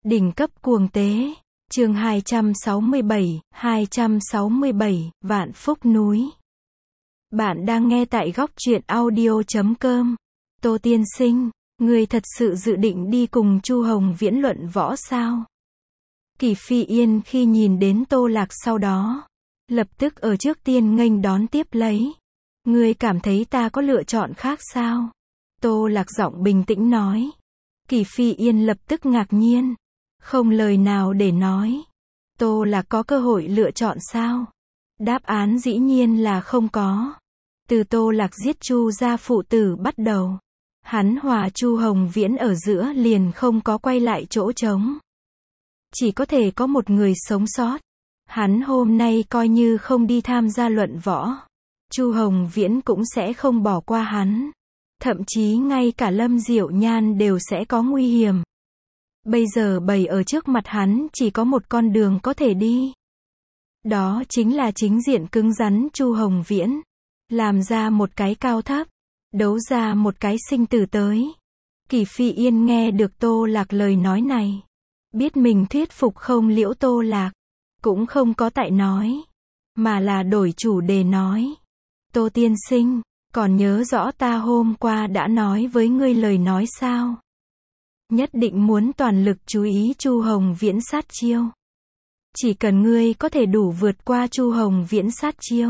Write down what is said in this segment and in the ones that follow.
Đỉnh cấp cuồng tế. Chương 267, Vạn Phúc núi. Bạn đang nghe tại góc truyện audio.com. Tô tiên sinh, người thật sự dự định đi cùng Chu Hồng Viễn luận võ sao? Kỷ Phi Yên khi nhìn đến Tô Lạc sau đó, lập tức ở trước tiên nghênh đón tiếp lấy. Ngươi cảm thấy ta có lựa chọn khác sao? Tô Lạc giọng bình tĩnh nói. Kỷ Phi Yên lập tức ngạc nhiên, không lời nào để nói. Tô Lạc có cơ hội lựa chọn sao? Đáp án dĩ nhiên là không có. Từ Tô Lạc giết Chu gia phụ tử bắt đầu, hắn hòa Chu Hồng Viễn ở giữa liền không có quay lại chỗ trống. Chỉ có thể có một người sống sót. Hắn hôm nay coi như không đi tham gia luận võ, Chu Hồng Viễn cũng sẽ không bỏ qua hắn. Thậm chí ngay cả Lâm Diệu Nhan đều sẽ có nguy hiểm. Bây giờ bày ở trước mặt hắn chỉ có một con đường có thể đi. Đó chính là chính diện cứng rắn Chu Hồng Viễn. Làm ra một cái cao thấp, đấu ra một cái sinh tử tới. Kỷ Phi Yên nghe được Tô Lạc lời nói này, biết mình thuyết phục không liễu Tô Lạc, cũng không có tại nói, mà là đổi chủ đề nói. Tô tiên sinh, còn nhớ rõ ta hôm qua đã nói với ngươi lời nói sao? Nhất định muốn toàn lực chú ý Chu Hồng Viễn sát chiêu. Chỉ cần ngươi có thể đủ vượt qua Chu Hồng Viễn sát chiêu,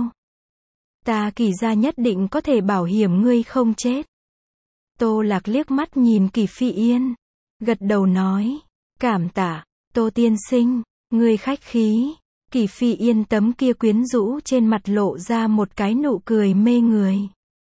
ta Kỷ gia nhất định có thể bảo hiểm ngươi không chết. Tô Lạc liếc mắt nhìn Kỷ Phi Yên, gật đầu nói, cảm tạ, Tô tiên sinh, ngươi khách khí. Kỷ Phi Yên tấm kia quyến rũ trên mặt lộ ra một cái nụ cười mê người.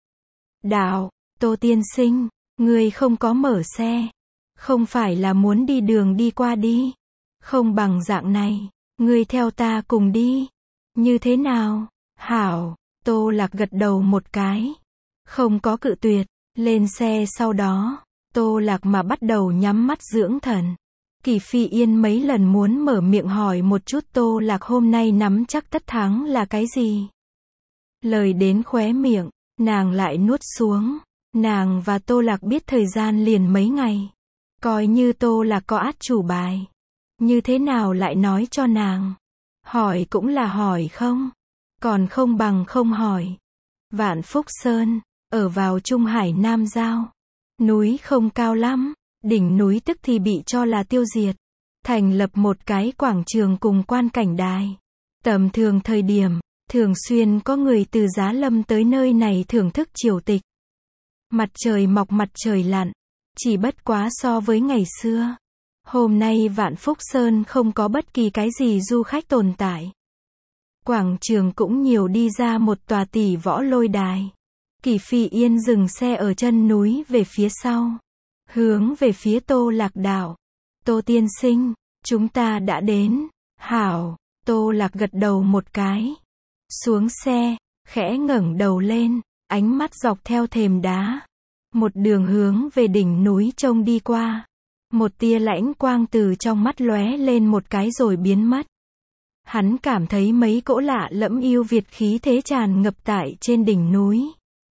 Đạo, Tô tiên sinh, ngươi không có mở xe, không phải là muốn đi đường đi qua đi, không bằng dạng này, ngươi theo ta cùng đi, như thế nào? Hảo. Tô Lạc gật đầu một cái, không có cự tuyệt. Lên xe sau đó, Tô Lạc mà bắt đầu nhắm mắt dưỡng thần. Kỷ Phi Yên mấy lần muốn mở miệng hỏi một chút Tô Lạc hôm nay nắm chắc tất thắng là cái gì. Lời đến khóe miệng, nàng lại nuốt xuống. Nàng và Tô Lạc biết thời gian liền mấy ngày. Coi như Tô Lạc có át chủ bài, như thế nào lại nói cho nàng. Hỏi cũng là hỏi không, còn không bằng không hỏi. Vạn Phúc Sơn, ở vào Trung Hải Nam Giao. Núi không cao lắm, đỉnh núi tức thì bị cho là tiêu diệt. Thành lập một cái quảng trường cùng quan cảnh đài. Tầm thường thời điểm, thường xuyên có người từ Giá Lâm tới nơi này thưởng thức triều tịch. Mặt trời mọc mặt trời lặn, chỉ bất quá so với ngày xưa. Hôm nay Vạn Phúc Sơn không có bất kỳ cái gì du khách tồn tại. Quảng trường cũng nhiều đi ra một tòa tỷ võ lôi đài. Kỷ Phi Yên dừng xe ở chân núi về phía sau, hướng về phía Tô Lạc đạo. Tô tiên sinh, chúng ta đã đến. Hảo. Tô Lạc gật đầu một cái. Xuống xe, khẽ ngẩng đầu lên, ánh mắt dọc theo thềm đá. Một đường hướng về đỉnh núi trông đi qua. Một tia lãnh quang từ trong mắt lóe lên một cái rồi biến mất. Hắn cảm thấy mấy cỗ lạ lẫm yêu Việt khí thế tràn ngập tại trên đỉnh núi.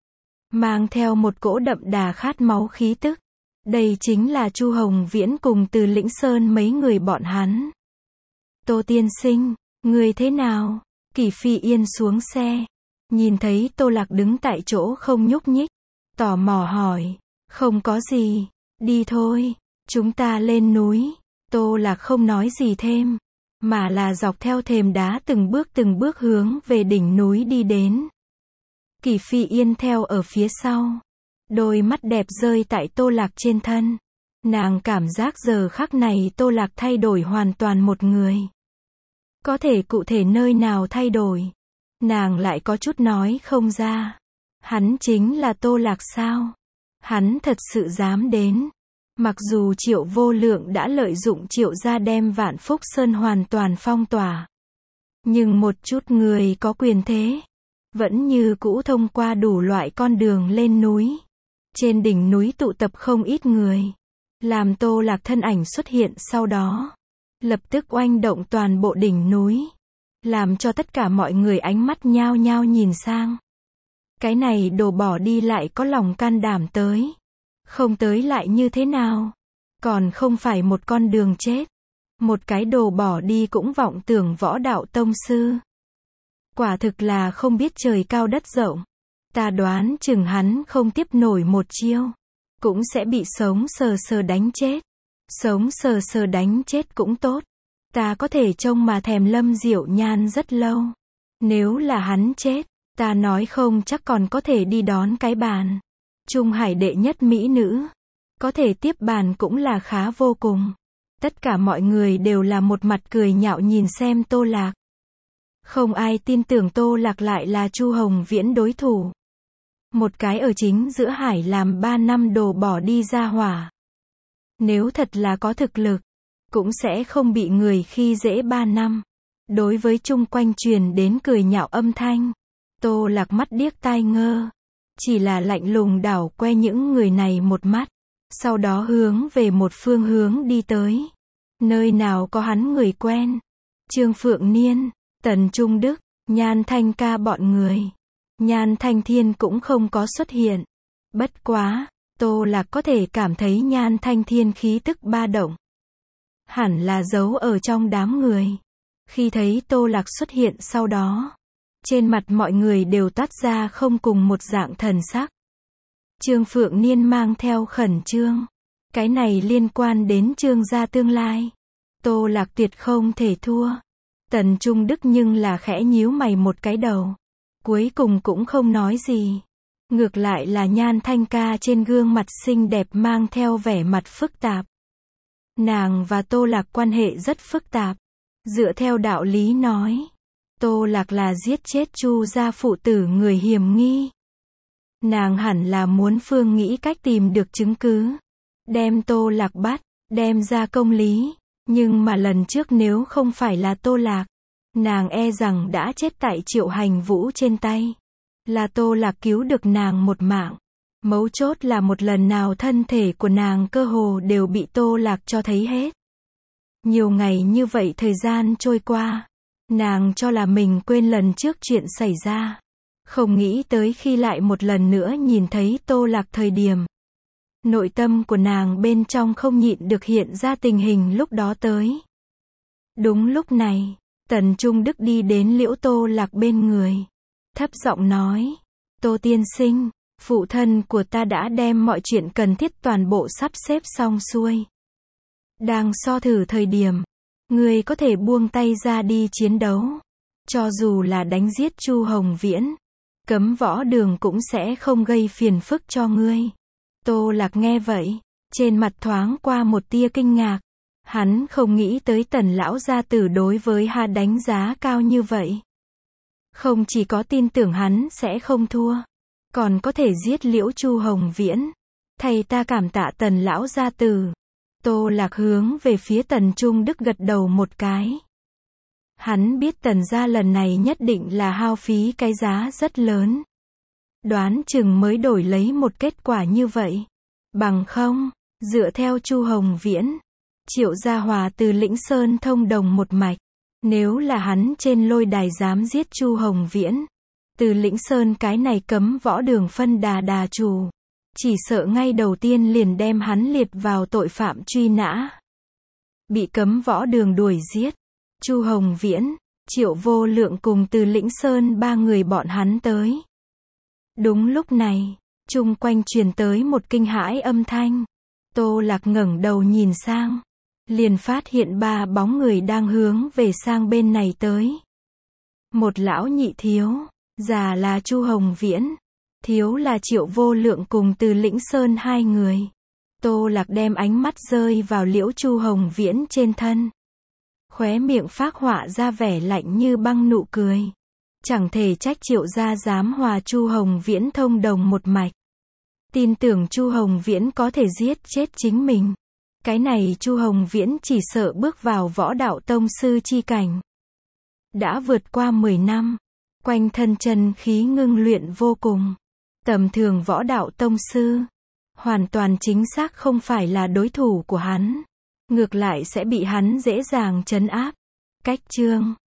Mang theo một cỗ đậm đà khát máu khí tức. Đây chính là Chu Hồng Viễn cùng Từ Lĩnh Sơn mấy người bọn hắn. Tô tiên sinh, người thế nào? Kỷ Phi Yên xuống xe, nhìn thấy Tô Lạc đứng tại chỗ không nhúc nhích, tò mò hỏi. Không có gì, đi thôi, chúng ta lên núi. Tô Lạc không nói gì thêm, mà là dọc theo thềm đá từng bước hướng về đỉnh núi đi đến. Kỷ Phi Yên theo ở phía sau, đôi mắt đẹp rơi tại Tô Lạc trên thân. Nàng cảm giác giờ khắc này Tô Lạc thay đổi hoàn toàn một người. Có thể cụ thể nơi nào thay đổi, nàng lại có chút nói không ra. Hắn chính là Tô Lạc sao? Hắn thật sự dám đến. Mặc dù Triệu Vô Lượng đã lợi dụng Triệu gia đem Vạn Phúc Sơn hoàn toàn phong tỏa, nhưng một chút người có quyền thế vẫn như cũ thông qua đủ loại con đường lên núi. Trên đỉnh núi tụ tập không ít người, làm Tô Lạc thân ảnh xuất hiện sau đó, lập tức oanh động toàn bộ đỉnh núi, làm cho tất cả mọi người ánh mắt nhao nhao nhìn sang. Cái này đồ bỏ đi lại có lòng can đảm tới, không tới lại như thế nào? Còn không phải một con đường chết. Một cái đồ bỏ đi cũng vọng tưởng võ đạo tông sư. Quả thực là không biết trời cao đất rộng. Ta đoán chừng hắn không tiếp nổi một chiêu, cũng sẽ bị sống sờ sờ đánh chết. Sống sờ sờ đánh chết cũng tốt. Ta có thể trông mà thèm Lâm Diệu Nhan rất lâu. Nếu là hắn chết, ta nói không chắc còn có thể đi đón cái bàn Trung Hải đệ nhất mỹ nữ. Có thể tiếp bàn cũng là khá vô cùng. Tất cả mọi người đều là một mặt cười nhạo nhìn xem Tô Lạc. Không ai tin tưởng Tô Lạc lại là Chu Hồng Viễn đối thủ. Một cái ở chính giữa hải làm 3 năm đồ bỏ đi ra hỏa. Nếu thật là có thực lực, cũng sẽ không bị người khi dễ 3 năm. Đối với chung quanh truyền đến cười nhạo âm thanh, Tô Lạc mắt điếc tai ngơ. Chỉ là lạnh lùng đảo que những người này một mắt. Sau đó hướng về một phương hướng đi tới. Nơi nào có hắn người quen. Trương Phượng Niên, Tần Trung Đức, Nhan Thanh Ca bọn người. Nhan Thanh Thiên cũng không có xuất hiện. Bất quá, Tô Lạc có thể cảm thấy Nhan Thanh Thiên khí tức ba động. Hẳn là giấu ở trong đám người. Khi thấy Tô Lạc xuất hiện sau đó, trên mặt mọi người đều toát ra không cùng một dạng thần sắc. Trương Phượng Niên mang theo khẩn trương. Cái này liên quan đến Trương gia tương lai. Tô Lạc tuyệt không thể thua. Tần Trung Đức nhưng là khẽ nhíu mày một cái đầu. Cuối cùng cũng không nói gì. Ngược lại là Nhan Thanh Ca trên gương mặt xinh đẹp mang theo vẻ mặt phức tạp. Nàng và Tô Lạc quan hệ rất phức tạp. Dựa theo đạo lý nói, Tô Lạc là giết chết Chu gia phụ tử người hiểm nghi. Nàng hẳn là muốn phương nghĩ cách tìm được chứng cứ, đem Tô Lạc bắt, đem ra công lý. Nhưng mà lần trước nếu không phải là Tô Lạc, nàng e rằng đã chết tại Triệu Hành Vũ trên tay. Là Tô Lạc cứu được nàng một mạng. Mấu chốt là một lần nào thân thể của nàng cơ hồ đều bị Tô Lạc cho thấy hết. Nhiều ngày như vậy thời gian trôi qua, nàng cho là mình quên lần trước chuyện xảy ra. Không nghĩ tới khi lại một lần nữa nhìn thấy Tô Lạc thời điểm, nội tâm của nàng bên trong không nhịn được hiện ra tình hình lúc đó tới. Đúng lúc này, Tần Trung Đức đi đến Liễu Tô Lạc bên người, thấp giọng nói, Tô tiên sinh, phụ thân của ta đã đem mọi chuyện cần thiết toàn bộ sắp xếp xong xuôi. Đang so thử thời điểm, ngươi có thể buông tay ra đi chiến đấu. Cho dù là đánh giết Chu Hồng Viễn, cấm võ đường cũng sẽ không gây phiền phức cho ngươi. Tô Lạc nghe vậy, trên mặt thoáng qua một tia kinh ngạc. Hắn không nghĩ tới Tần lão gia tử đối với hắn đánh giá cao như vậy. Không chỉ có tin tưởng hắn sẽ không thua, còn có thể giết Liễu Chu Hồng Viễn. Thầy ta cảm tạ Tần lão gia tử. Tô Lạc hướng về phía Tần Trung Đức gật đầu một cái. Hắn biết Tần gia lần này nhất định là hao phí cái giá rất lớn. Đoán chừng mới đổi lấy một kết quả như vậy. Bằng không, dựa theo Chu Hồng Viễn, Triệu Gia Hòa từ Lĩnh Sơn thông đồng một mạch. Nếu là hắn trên lôi đài dám giết Chu Hồng Viễn, từ Lĩnh Sơn cái này cấm võ đường phân đà chủ, chỉ sợ ngay đầu tiên liền đem hắn liệt vào tội phạm truy nã. Bị cấm võ đường đuổi giết. Chu Hồng Viễn, Triệu Vô Lượng cùng từ Lĩnh Sơn ba người bọn hắn tới. Đúng lúc này, chung quanh truyền tới một kinh hãi âm thanh. Tô Lạc ngẩng đầu nhìn sang, liền phát hiện ba bóng người đang hướng về sang bên này tới. Một lão nhị thiếu, già là Chu Hồng Viễn, thiếu là Triệu Vô Lượng cùng từ Lĩnh Sơn hai người. Tô Lạc đem ánh mắt rơi vào Liễu Chu Hồng Viễn trên thân. Khóe miệng phác họa ra vẻ lạnh như băng nụ cười. Chẳng thể trách Triệu gia dám hòa Chu Hồng Viễn thông đồng một mạch. Tin tưởng Chu Hồng Viễn có thể giết chết chính mình. Cái này Chu Hồng Viễn chỉ sợ bước vào võ đạo tông sư chi cảnh. Đã vượt qua 10 năm, quanh thân chân khí ngưng luyện vô cùng. Tầm thường võ đạo tông sư, hoàn toàn chính xác không phải là đối thủ của hắn. Ngược lại sẽ bị hắn dễ dàng trấn áp. Cách chương